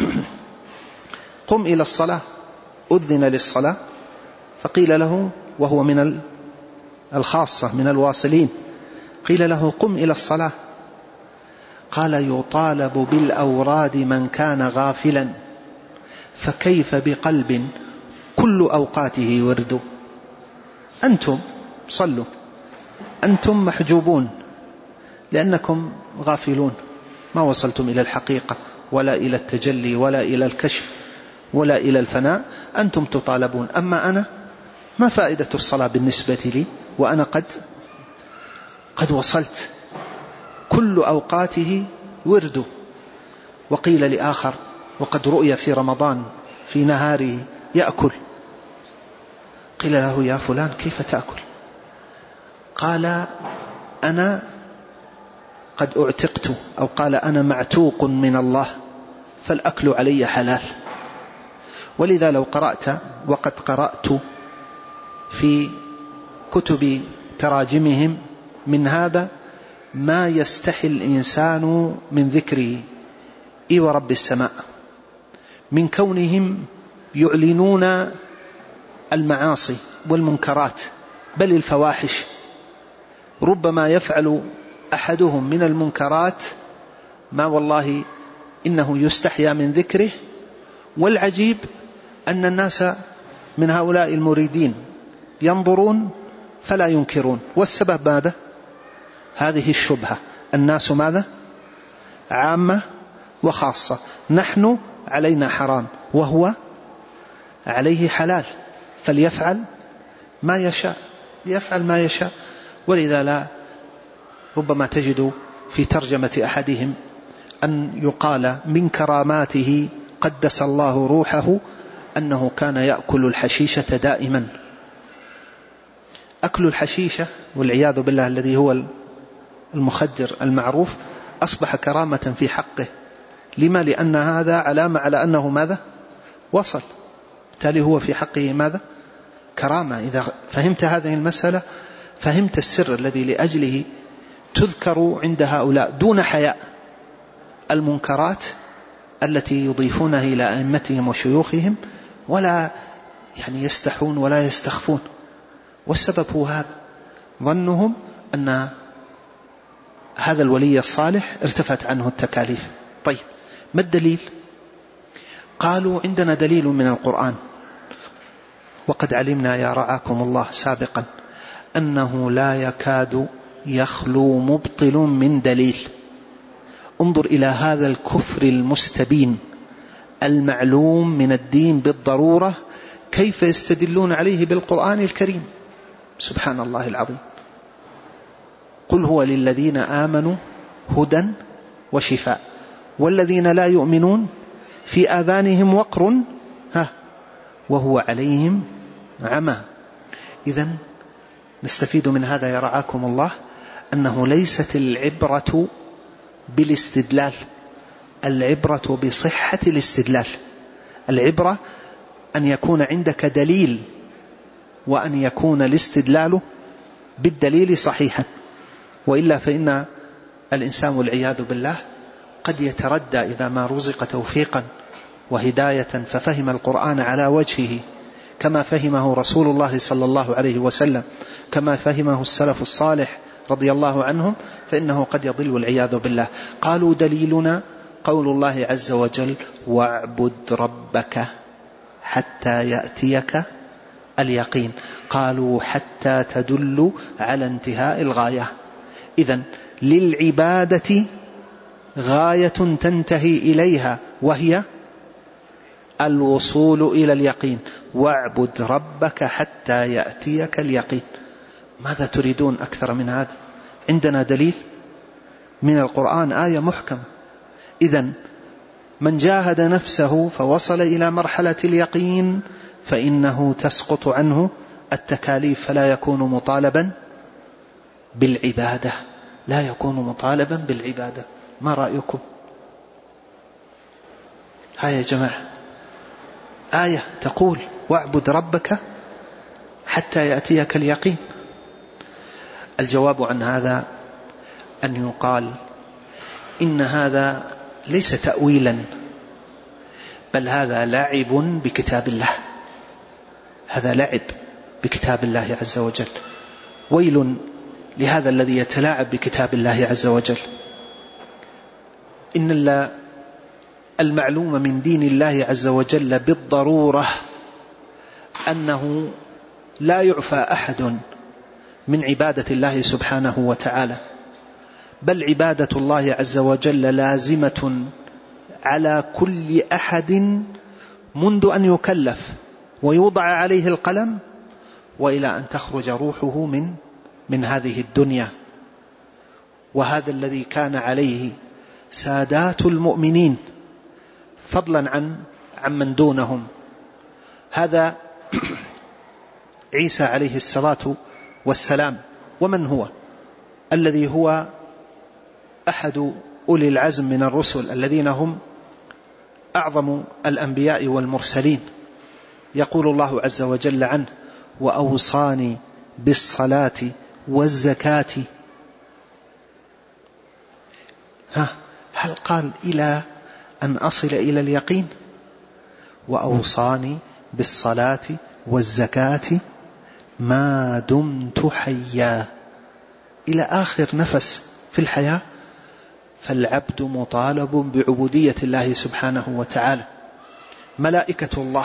قم إلى الصلاة، أذن للصلاة، فقيل له وهو من الخاصة من الواصلين، قيل له قم إلى الصلاة، قال: يطالب بالأوراد من كان غافلا، فكيف بقلب كل أوقاته ورد؟ أنتم صلوا، أنتم محجوبون لأنكم غافلون، ما وصلتم إلى الحقيقة ولا إلى التجلي ولا إلى الكشف ولا إلى الفناء، أنتم تطالبون. أما أنا ما فائدة الصلاة بالنسبة لي وأنا قد قد وصلت، كل أوقاته ورد. وقيل لآخر وقد رؤي في رمضان في نهاره يأكل، قيل له: يا فلان كيف تأكل؟ قال: أنا قد أعتقت، أو قال: أنا معتوق من الله، فالأكل علي حلال. ولذا لو قرأت، وقد قرأت في كتب تراجمهم من هذا ما يستحي الإنسان من ذكره إي ورب السماء، من كونهم يعلنون المعاصي والمنكرات بل الفواحش. ربما يفعل أحدهم من المنكرات ما والله إنه يستحيا من ذكره، والعجيب أن الناس من هؤلاء المريدين ينظرون فلا ينكرون. والسبب ماذا؟ هذه الشبهة، الناس ماذا؟ عامة وخاصة، نحن علينا حرام وهو عليه حلال، فليفعل ما يشاء، ليفعل ما يشاء. ولذا لا ربما تجد في ترجمة أحدهم أن يقال من كراماته قدس الله روحه أنه كان يأكل الحشيشة دائما. أكل الحشيشة والعياذ بالله الذي هو المخدر المعروف أصبح كرامة في حقه. لما؟ لأن هذا علامة على أنه ماذا؟ وصل، بالتالي هو في حقه ماذا؟ كرامة. إذا فهمت هذه المسألة فهمت السر الذي لأجله تذكر عند هؤلاء دون حياء المنكرات التي يضيفونها إلى أئمتهم وشيوخهم، ولا يعني يستحون ولا يستخفون. والسبب هو هذا، ظنهم أن هذا الولي الصالح ارتفعت عنه التكاليف. طيب، ما الدليل؟ قالوا عندنا دليل من القرآن، وقد علمنا يا رعاكم الله سابقا أنه لا يكاد يخلو مبطل من دليل. انظر إلى هذا الكفر المستبين المعلوم من الدين بالضرورة، كيف يستدلون عليه بالقرآن الكريم. سبحان الله العظيم. قل هو للذين آمنوا هدى وشفاء، والذين لا يؤمنون في آذانهم وقر ها وهو عليهم عمى. إذن نستفيد من هذا يا رعاكم الله أنه ليست العبرة بالاستدلال، العبرة بصحة الاستدلال. العبرة أن يكون عندك دليل، وأن يكون الاستدلال بالدليل صحيحا، وإلا فإن الإنسان والعياذ بالله قد يتردى إذا ما رزق توفيقا وهداية ففهم القرآن على وجهه كما فهمه رسول الله صلى الله عليه وسلم، كما فهمه السلف الصالح رضي الله عنهم، فإنه قد يضل والعياذ بالله. قالوا دليلنا قول الله عز وجل: واعبد ربك حتى يأتيك اليقين. قالوا حتى تدل على انتهاء الغاية. إذن للعبادة غاية تنتهي إليها وهي الوصول إلى اليقين. واعبد ربك حتى يأتيك اليقين. ماذا تريدون أكثر من هذا؟ عندنا دليل من القرآن، آية محكمة. إذن من جاهد نفسه فوصل إلى مرحلة اليقين فإنه تسقط عنه التكاليف، فلا يكون مطالبا بالعبادة، لا يكون مطالبا بالعبادة. ما رأيكم؟ هاي يا جماعة آية تقول واعبد ربك حتى يأتيك اليقين. الجواب عن هذا أن يقال إن هذا ليس تأويلا، بل هذا لعب بكتاب الله، هذا لعب بكتاب الله عز وجل. ويل لهذا الذي يتلاعب بكتاب الله عز وجل. إن المعلوم من دين الله عز وجل بالضرورة أنه لا يعفى أحد من عبادة الله سبحانه وتعالى، بل عبادة الله عز وجل لازمة على كل أحد منذ أن يكلف ويوضع عليه القلم وإلى أن تخرج روحه من من هذه الدنيا. وهذا الذي كان عليه سادات المؤمنين فضلا عن عمن دونهم. هذا عيسى عليه الصلاة والسلام. ومن هو؟ الذي هو أحد أولي العزم من الرسل الذين هم أعظم الأنبياء والمرسلين. يقول الله عز وجل عنه: وأوصاني بالصلاة والزكاة. ها هل قال إلى أن أصل إلى اليقين؟ وأوصاني بالصلاة والزكاة ما دمت حيا، إلى آخر نفس في الحياة. فالعبد مطالب بعبودية الله سبحانه وتعالى. ملائكة الله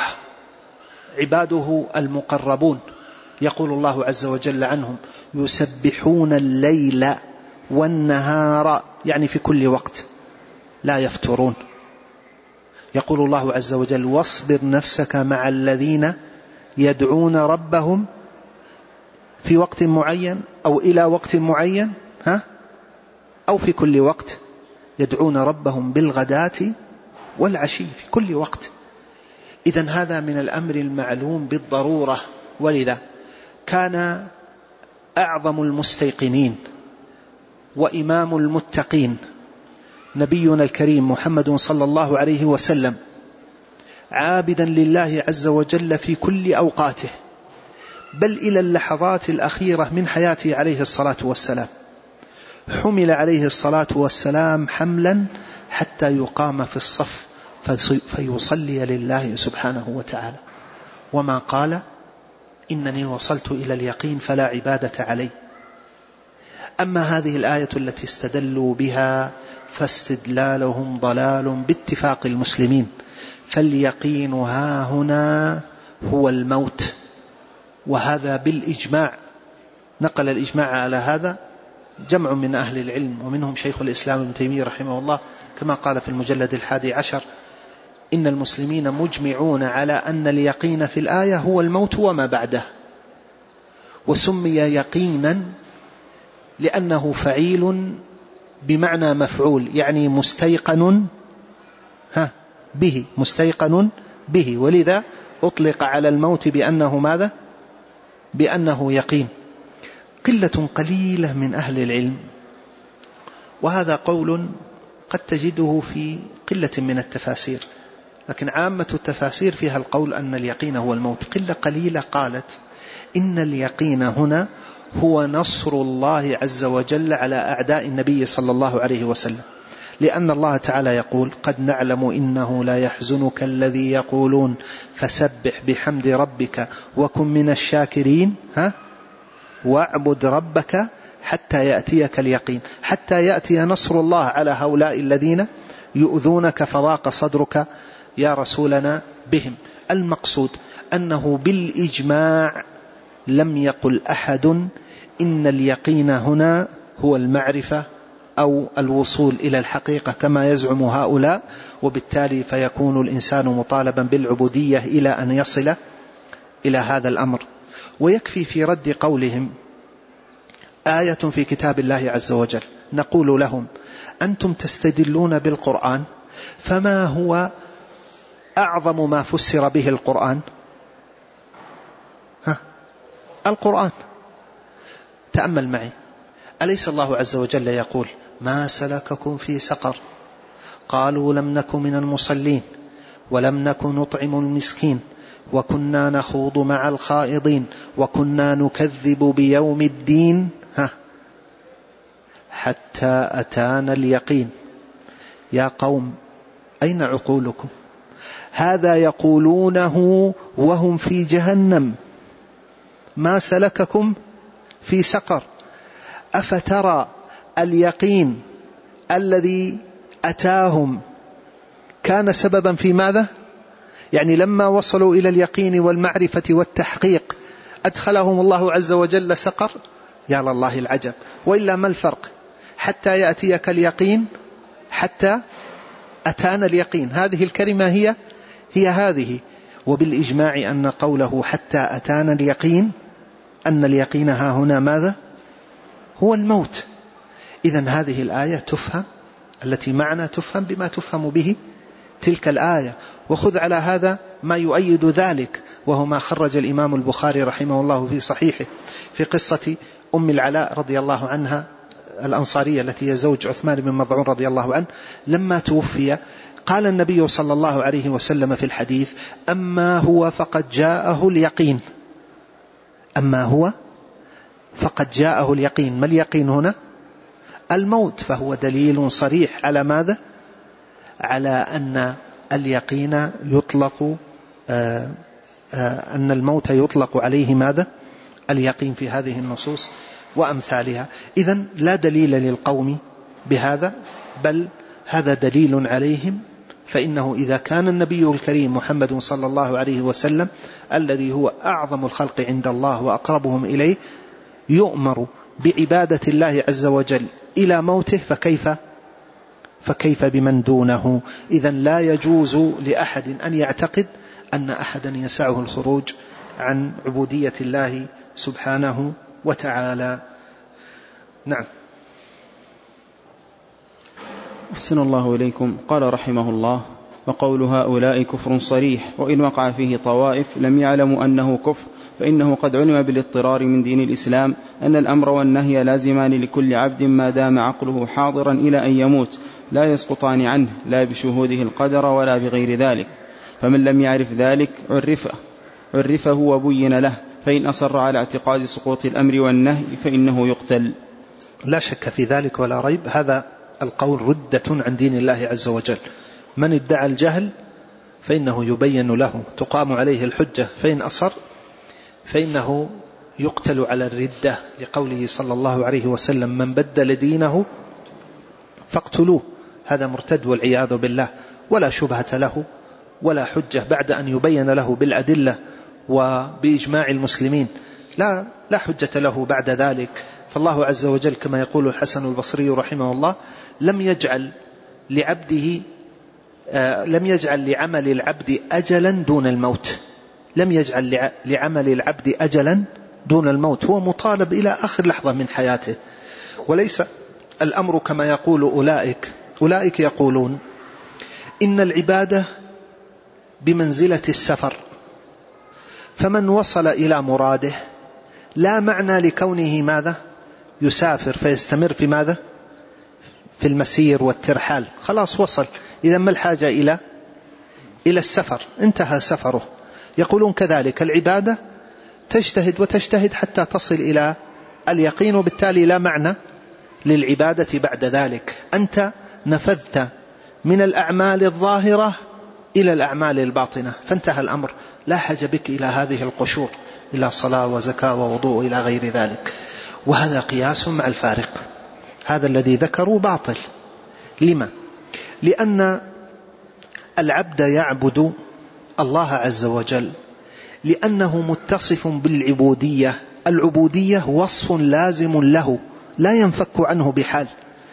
عباده المقربون يقول الله عز وجل عنهم: يسبحون الليل والنهار، يعني في كل وقت لا يفترون. يقول الله عز وجل: واصبر نفسك مع الذين يدعون ربهم في وقت معين أو إلى وقت معين، ها أو في كل وقت، يدعون ربهم بالغداة والعشي، في كل وقت. إذن هذا من الأمر المعلوم بالضرورة. ولذا كان أعظم المستيقنين وإمام المتقين نبينا الكريم محمد صلى الله عليه وسلم عابدا لله عز وجل في كل أوقاته، بل إلى اللحظات الأخيرة من حياته عليه الصلاة والسلام. حمل عليه الصلاة والسلام حملا حتى يقام في الصف فيصلي لله سبحانه وتعالى، وما قال: إنني وصلت إلى اليقين فلا عبادة علي. أما هذه الآية التي استدلوا بها فاستدلالهم ضلال باتفاق المسلمين. فاليقين ها هنا هو الموت، وهذا بالإجماع، نقل الإجماع على هذا جمع من أهل العلم، ومنهم شيخ الإسلام ابن تيمية رحمه الله، كما قال في المجلد الحادي عشر: إن المسلمين مجمعون على أن اليقين في الآية هو الموت وما بعده. وسمي يقينا لأنه فعيل بمعنى مفعول، يعني مستيقن ها به، مستيقن به، ولذا أطلق على الموت بأنه ماذا؟ بأنه يقين. قلة قليلة من أهل العلم، وهذا قول قد تجده في قلة من التفاسير، لكن عامة التفاسير فيها القول أن اليقين هو الموت. قلة قليلة قالت إن اليقين هنا هو نصر الله عز وجل على أعداء النبي صلى الله عليه وسلم، لأن الله تعالى يقول: قد نعلم إنه لا يحزنك الذي يقولون فسبح بحمد ربك وكن من الشاكرين، ها واعبد ربك حتى يأتيك اليقين، حتى يأتي نصر الله على هؤلاء الذين يؤذونك فضاق صدرك يا رسولنا بهم. المقصود أنه بالإجماع لم يقل أحد إن اليقين هنا هو المعرفة أو الوصول إلى الحقيقة كما يزعم هؤلاء، وبالتالي فيكون الإنسان مطالبا بالعبودية إلى أن يصل إلى هذا الأمر. ويكفي في رد قولهم آية في كتاب الله عز وجل نقول لهم أنتم تستدلون بالقرآن، فما هو أعظم ما فسر به القرآن؟ ها القرآن. تأمل معي، أليس الله عز وجل يقول ما سلككم في سقر؟ قالوا لم نك من المصلين ولم نك نطعم المسكين وكنا نخوض مع الخائضين وكنا نكذب بيوم الدين ها حتى أتانا اليقين. يا قوم أين عقولكم؟ هذا يقولونه وهم في جهنم. ما سلككم في سقر؟ أفترى اليقين الذي أتاهم كان سببا في ماذا؟ يعني لما وصلوا إلى اليقين والمعرفة والتحقيق أدخلهم الله عز وجل سقر؟ يا لله العجب. وإلا ما الفرق؟ حتى يأتيك اليقين، حتى أتانا اليقين، هذه الكلمة هي هي هذه. وبالإجماع أن قوله حتى أتانا اليقين أن اليقين ها هنا ماذا؟ هو الموت. إذن هذه الآية تفهم، التي معنا تفهم بما تفهم به تلك الآية. وخذ على هذا ما يؤيد ذلك، وهو ما خرج الإمام البخاري رحمه الله في صحيحه في قصة أم العلاء رضي الله عنها الأنصارية التي هي زوج عثمان بن مظعون رضي الله عنه. لما توفي قال النبي صلى الله عليه وسلم في الحديث أما هو فقد جاءه اليقين. أما هو فقد جاءه اليقين. ما اليقين هنا؟ الموت. فهو دليل صريح على ماذا؟ على أن اليقين يطلق آآ آآ أن الموت يطلق عليه ماذا؟ اليقين في هذه النصوص وأمثالها. إذن لا دليل للقوم بهذا، بل هذا دليل عليهم. فإنه إذا كان النبي الكريم محمد صلى الله عليه وسلم الذي هو أعظم الخلق عند الله وأقربهم إليه يؤمر بعبادة الله عز وجل إلى موته، فكيف فكيف بمن دونه؟ إذن لا يجوز لأحد أن يعتقد أن أحدا يسعه الخروج عن عبودية الله سبحانه وتعالى. نعم. أحسن الله إليكم. قال رحمه الله: وقول هؤلاء كفر صريح، وإن وقع فيه طوائف لم يعلموا أنه كفر، فإنه قد علم بالاضطرار من دين الإسلام أن الأمر والنهي لازمان لكل عبد ما دام عقله حاضرا إلى أن يموت، لا يسقطان عنه لا بشهوده القدر ولا بغير ذلك. فمن لم يعرف ذلك عرفه, عرفه وبين له، فإن أصر على اعتقاد سقوط الأمر والنهي فإنه يقتل. لا شك في ذلك ولا ريب. هذا القول ردة عن دين الله عز وجل. من ادعى الجهل فإنه يبين له، تقام عليه الحجة، فإن أصر فإنه يقتل على الردة، لقوله صلى الله عليه وسلم من بدل دينه فاقتلوه. هذا مرتد والعياذ بالله، ولا شبهة له ولا حجة بعد أن يبين له بالأدلة وبإجماع المسلمين، لا, لا حجة له بعد ذلك. فالله عز وجل كما يقول الحسن البصري رحمه الله لم يجعل لعبده آه لم يجعل لعمل العبد أجلا دون الموت. لم يجعل لعمل العبد أجلا دون الموت، هو مطالب إلى آخر لحظة من حياته. وليس الأمر كما يقول أولئك أولئك يقولون إن العبادة بمنزلة السفر، فمن وصل إلى مراده لا معنى لكونه ماذا؟ يسافر فيستمر في ماذا؟ في المسير والترحال، خلاص وصل، إذا ما الحاجة إلى إلى السفر، انتهى سفره. يقولون كذلك العبادة تجتهد وتجتهد حتى تصل إلى اليقين، وبالتالي لا معنى للعبادة بعد ذلك. أنت نفذت من الأعمال الظاهرة إلى الأعمال الباطنة، فانتهى الأمر، لا حاجة بك إلى هذه القشور، إلى صلاة وزكاة ووضوء إلى غير ذلك. وهذا قياس مع الفارق، هذا الذي ذكروا باطل. لما؟ لأن العبد يعبد الله عز وجل لأنه متصف بالعبودية. العبودية وصف لازم له لا ينفك عنه بحال،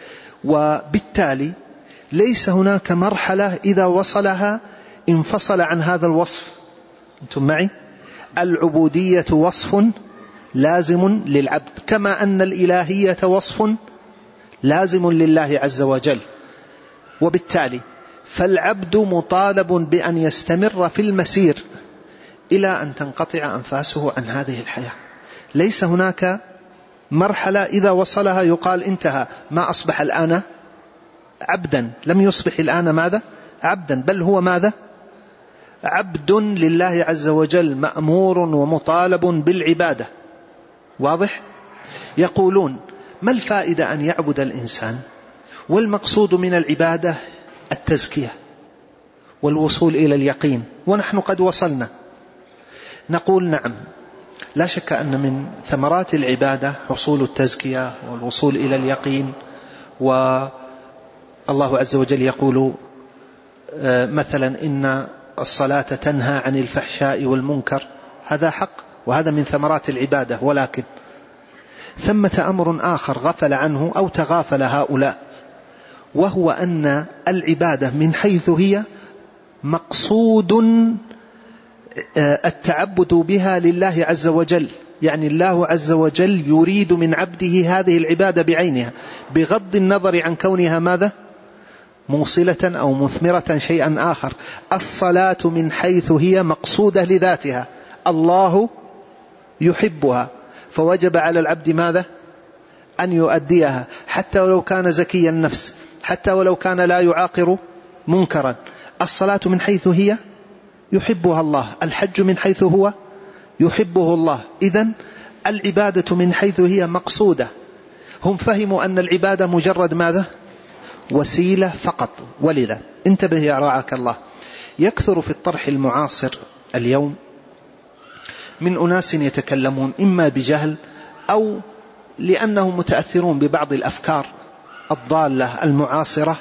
وبالتالي ليس هناك مرحلة إذا وصلها انفصل عن هذا الوصف. أنتم معي؟ العبودية وصف لازم للعبد، كما أن الإلهية وصف لازم لله عز وجل. وبالتالي فالعبد مطالب بأن يستمر في المسير إلى أن تنقطع أنفاسه عن هذه الحياة. ليس هناك مرحلة إذا وصلها يقال انتهى، ما أصبح الآن عبدا، لم يصبح الآن ماذا؟ عبدا، بل هو ماذا؟ عبد لله عز وجل، مأمور ومطالب بالعبادة. واضح؟ يقولون ما الفائدة أن يعبد الإنسان والمقصود من العبادة التزكية والوصول إلى اليقين، ونحن قد وصلنا؟ نقول نعم، لا شك أن من ثمرات العبادة حصول التزكية والوصول إلى اليقين. والله عز وجل يقول مثلا إن الصلاة تنهى عن الفحشاء والمنكر، هذا حق وهذا من ثمرات العبادة. ولكن ثمة أمر آخر غفل عنه أو تغافل هؤلاء، وهو أن العبادة من حيث هي مقصود التعبد بها لله عز وجل، يعني الله عز وجل يريد من عبده هذه العبادة بعينها، بغض النظر عن كونها ماذا؟ موصلة أو مثمرة شيئا آخر. الصلاة من حيث هي مقصودة لذاتها، الله يحبها، فوجب على العبد ماذا؟ أن يؤديها، حتى ولو كان زكي النفس، حتى ولو كان لا يعاقر منكرا. الصلاة من حيث هي يحبها الله، الحج من حيث هو يحبه الله. إذن العبادة من حيث هي مقصودة. هم فهموا أن العبادة مجرد ماذا؟ وسيلة فقط. ولذا انتبه يا رعاك الله، يكثر في الطرح المعاصر اليوم من أناس يتكلمون إما بجهل أو لأنهم متأثرون ببعض الأفكار الضالة المعاصرة،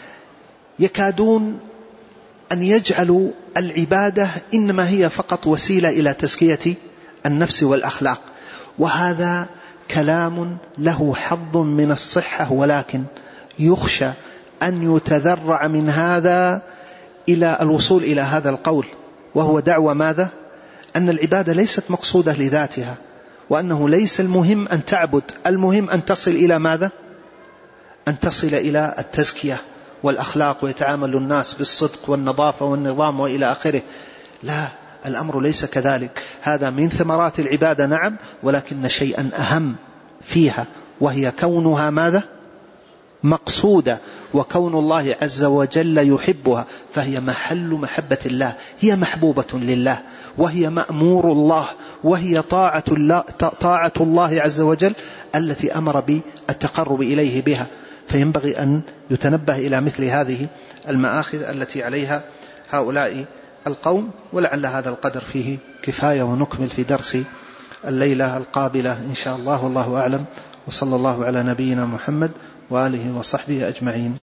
يكادون أن يجعلوا العبادة إنما هي فقط وسيلة إلى تزكية النفس والأخلاق. وهذا كلام له حظ من الصحة، ولكن يخشى أن يتذرع من هذا إلى الوصول إلى هذا القول، وهو دعوة ماذا؟ أن العبادة ليست مقصودة لذاتها، وأنه ليس المهم أن تعبد، المهم أن تصل إلى ماذا؟ أن تصل إلى التزكية والأخلاق، ويتعامل الناس بالصدق والنظافة والنظام وإلى آخره. لا، الأمر ليس كذلك. هذا من ثمرات العبادة نعم، ولكن شيئا أهم فيها، وهي كونها ماذا؟ مقصودة، وكون الله عز وجل يحبها، فهي محل محبة الله، هي محبوبة لله، وهي مأمور الله، وهي طاعة الله, طاعة الله عز وجل التي أمر بالتقرب إليه بها. فينبغي أن يتنبه إلى مثل هذه المآخذ التي عليها هؤلاء القوم. ولعل هذا القدر فيه كفاية، ونكمل في درس الليلة القابلة إن شاء الله، والله أعلم، وصلى الله على نبينا محمد وآله وصحبه أجمعين.